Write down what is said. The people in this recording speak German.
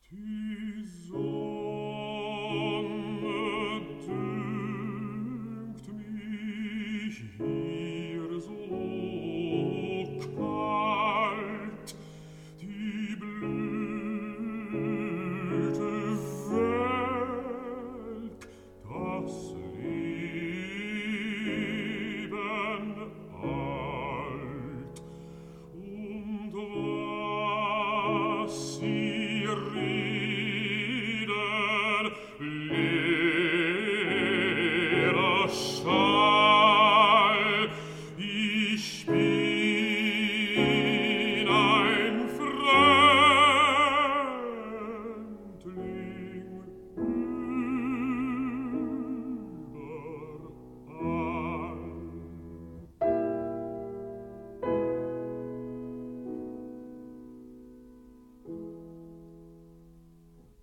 Die Sonne dünkt mich hier so kalt, die blühte Welt, das Leben alt, und was sie reden,